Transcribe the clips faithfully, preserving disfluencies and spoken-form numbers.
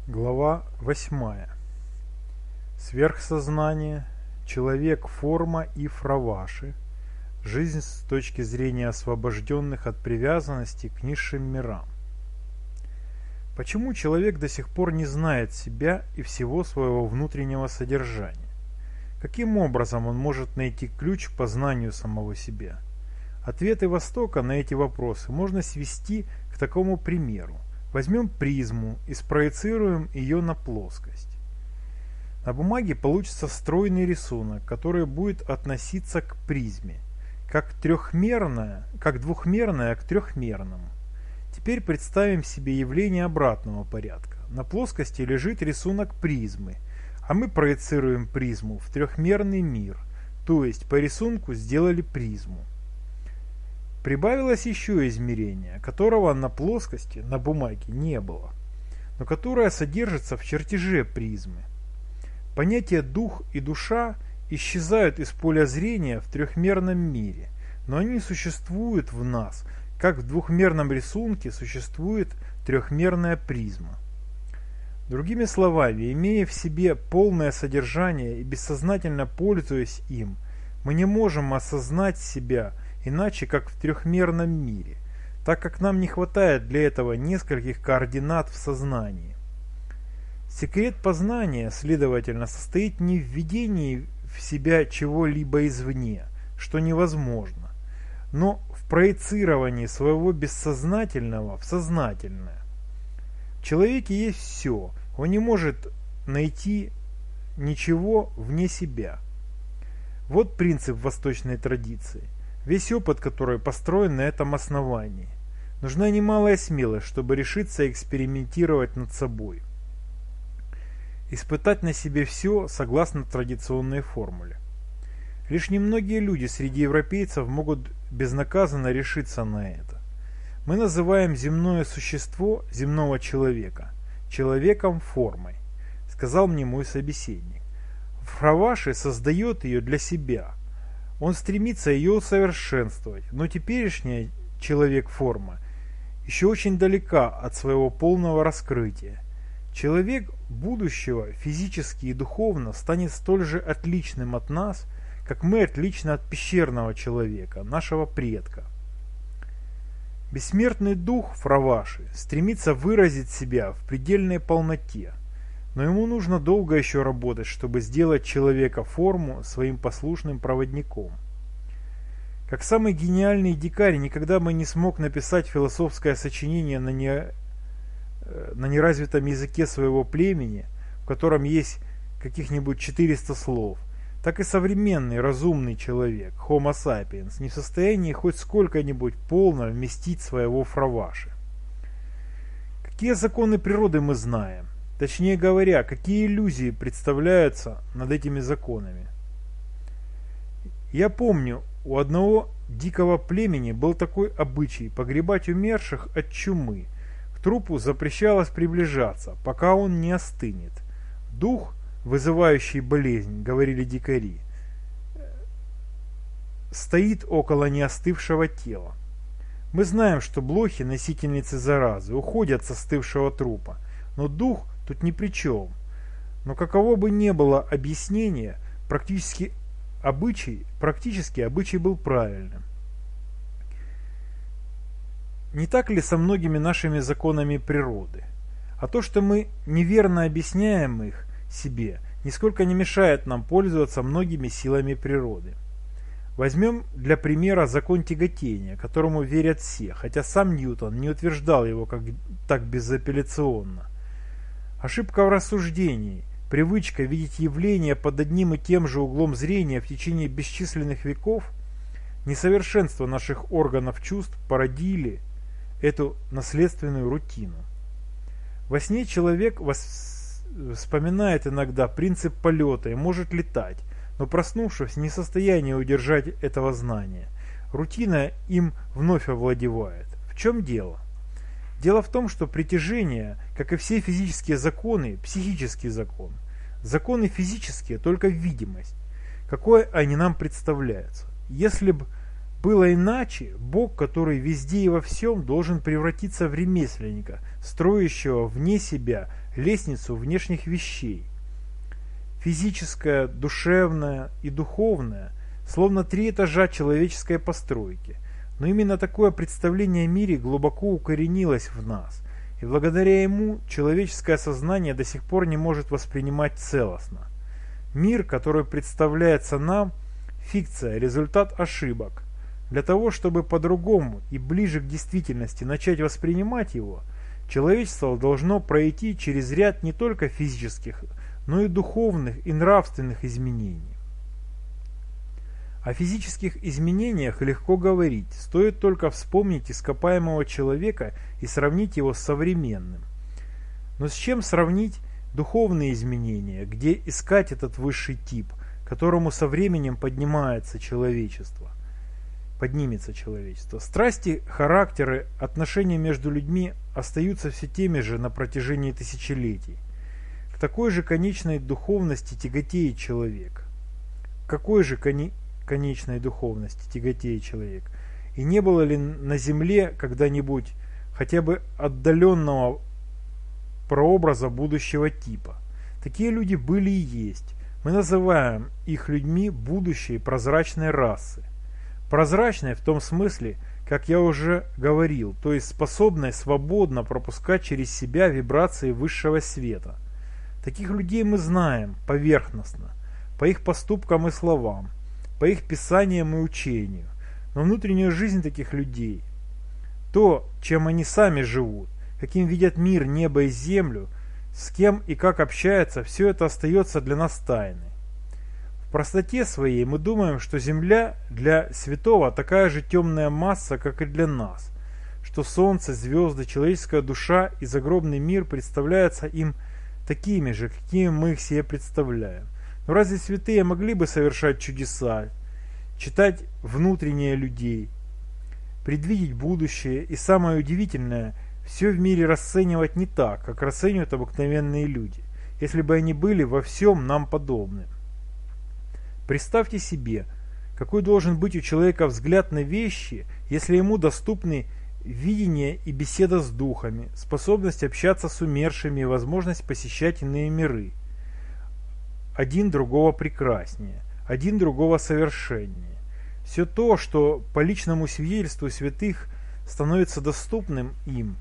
Глава восьмая. Сверхсознание, человек, форма и фраваши. Жизнь с точки зрения освобожденных от привязанности к низшим мирам. Почему человек до сих пор не знает себя и всего своего внутреннего содержания? Каким образом он может найти ключ к познанию самого себя? Ответы Востока на эти вопросы можно свести к такому примеру. Возьмем призму и спроецируем ее на плоскость. На бумаге получится стройный рисунок, который будет относиться к призме, как трехмерное, как двухмерное к трехмерному. Теперь представим себе явление обратного порядка. На плоскости лежит рисунок призмы, а мы проецируем призму в трехмерный мир, то есть по рисунку сделали призму. Прибавилось еще измерение, которого на плоскости, на бумаге не было, но которое содержится в чертеже призмы. Понятия дух и душа исчезают из поля зрения в трехмерном мире, но они существуют в нас, как в двухмерном рисунке существует трехмерная призма. Другими словами, имея в себе полное содержание и бессознательно пользуясь им, мы не можем осознать себя иначе как в трехмерном мире, так как нам не хватает для этого нескольких координат в сознании. Секрет познания, следовательно, состоит не в введении в себя чего-либо извне, что невозможно, но в проецировании своего бессознательного в сознательное. В человеке есть все, он не может найти ничего вне себя. Вот принцип восточной традиции. Весь опыт, который построен на этом основании. Нужна немалая смелость, чтобы решиться экспериментировать над собой. Испытать на себе все согласно традиционной формуле. Лишь немногие люди среди европейцев могут безнаказанно решиться на это. Мы называем земное существо земного человека человеком формой, сказал мне мой собеседник. Фраваши создает ее для себя. Он стремится ее усовершенствовать, но теперешняя человек-форма еще очень далека от своего полного раскрытия. Человек будущего физически и духовно станет столь же отличным от нас, как мы отличны от пещерного человека, нашего предка. Бессмертный дух Фраваши стремится выразить себя в предельной полноте, но ему нужно долго еще работать, чтобы сделать человека-форму своим послушным проводником. Как самый гениальный дикарь никогда бы не смог написать философское сочинение на, не, на неразвитом языке своего племени, в котором есть каких-нибудь четыреста слов, так и современный разумный человек, Homo sapiens, не в состоянии хоть сколько-нибудь полно вместить своего Фраваши. Какие законы природы мы знаем? Точнее говоря, какие иллюзии представляются над этими законами. Я помню, у одного дикого племени был такой обычай погребать умерших от чумы. К трупу запрещалось приближаться, пока он не остынет. Дух, вызывающий болезнь, говорили дикари, стоит около неостывшего тела. Мы знаем, что блохи, носительницы заразы, уходят с остывшего трупа, но дух тут ни при чем. Но каково бы ни было объяснение, практически обычай, практически обычай был правильным. Не так ли со многими нашими законами природы? А то, что мы неверно объясняем их себе, нисколько не мешает нам пользоваться многими силами природы. Возьмем для примера закон тяготения, которому верят все, хотя сам Ньютон не утверждал его как, так безапелляционно. Ошибка в рассуждении, привычка видеть явления под одним и тем же углом зрения в течение бесчисленных веков, несовершенство наших органов чувств породили эту наследственную рутину. Во сне человек вос... вспоминает иногда принцип полета и может летать, но проснувшись не в состоянии удержать этого знания. Рутина им вновь овладевает. В чем дело? Дело в том, что притяжение, как и все физические законы, психический закон. Законы физические, только видимость. Какой они нам представляются. Если бы было иначе, Бог, который везде и во всем, должен превратиться в ремесленника, строящего вне себя лестницу внешних вещей. Физическое, душевное и духовное, словно три этажа человеческой постройки. Но именно такое представление о мире глубоко укоренилось в нас, и благодаря ему человеческое сознание до сих пор не может воспринимать целостно. Мир, который представляется нам, фикция, результат ошибок. Для того, чтобы по-другому и ближе к действительности начать воспринимать его, человечество должно пройти через ряд не только физических, но и духовных и нравственных изменений. О физических изменениях легко говорить, стоит только вспомнить ископаемого человека и сравнить его с современным. Но с чем сравнить духовные изменения, где искать этот высший тип, которому со временем поднимается человечество? Поднимется человечество. Страсти, характеры, отношения между людьми остаются все теми же на протяжении тысячелетий. К такой же конечной духовности тяготеет человек. К какой же кони... конечной духовности тяготеет человек? И не было ли на земле когда-нибудь хотя бы отдаленного прообраза будущего типа? Такие люди были и есть. Мы называем их людьми будущей прозрачной расы. Прозрачной в том смысле, как я уже говорил, то есть способной свободно пропускать через себя вибрации высшего света. Таких людей мы знаем поверхностно, по их поступкам и словам, по их писаниям и учению. Но внутренняя жизнь таких людей, то, чем они сами живут, каким видят мир, небо и землю, с кем и как общаются, все это остается для нас тайной. В простоте своей мы думаем, что Земля для святого такая же темная масса, как и для нас, что Солнце, звезды, человеческая душа и загробный мир представляются им такими же, какими мы их себе представляем. Но разве святые могли бы совершать чудеса, читать внутреннее людей, предвидеть будущее и, самое удивительное, все в мире расценивать не так, как расценивают обыкновенные люди, если бы они были во всем нам подобны? Представьте себе, какой должен быть у человека взгляд на вещи, если ему доступны видение и беседа с духами, способность общаться с умершими и возможность посещать иные миры. Один другого прекраснее, один другого совершеннее. Все то, что по личному свидетельству святых становится доступным им,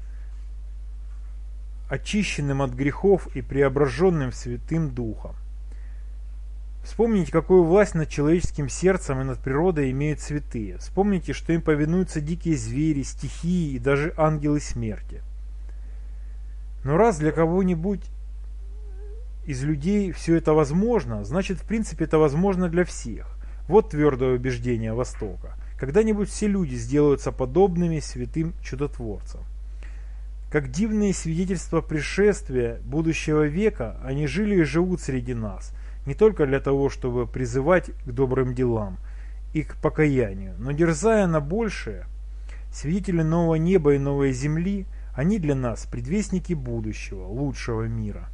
очищенным от грехов и преображенным Святым Духом. Вспомните, какую власть над человеческим сердцем и над природой имеют святые. Вспомните, что им повинуются дикие звери, стихии и даже ангелы смерти. Но раз для кого-нибудь из людей все это возможно, значит, в принципе, это возможно для всех. Вот твердое убеждение Востока. Когда-нибудь все люди сделаются подобными святым чудотворцам. Как дивные свидетельства пришествия будущего века, они жили и живут среди нас, не только для того, чтобы призывать к добрым делам и к покаянию, но дерзая на большее, свидетели нового неба и новой земли, они для нас предвестники будущего, лучшего мира.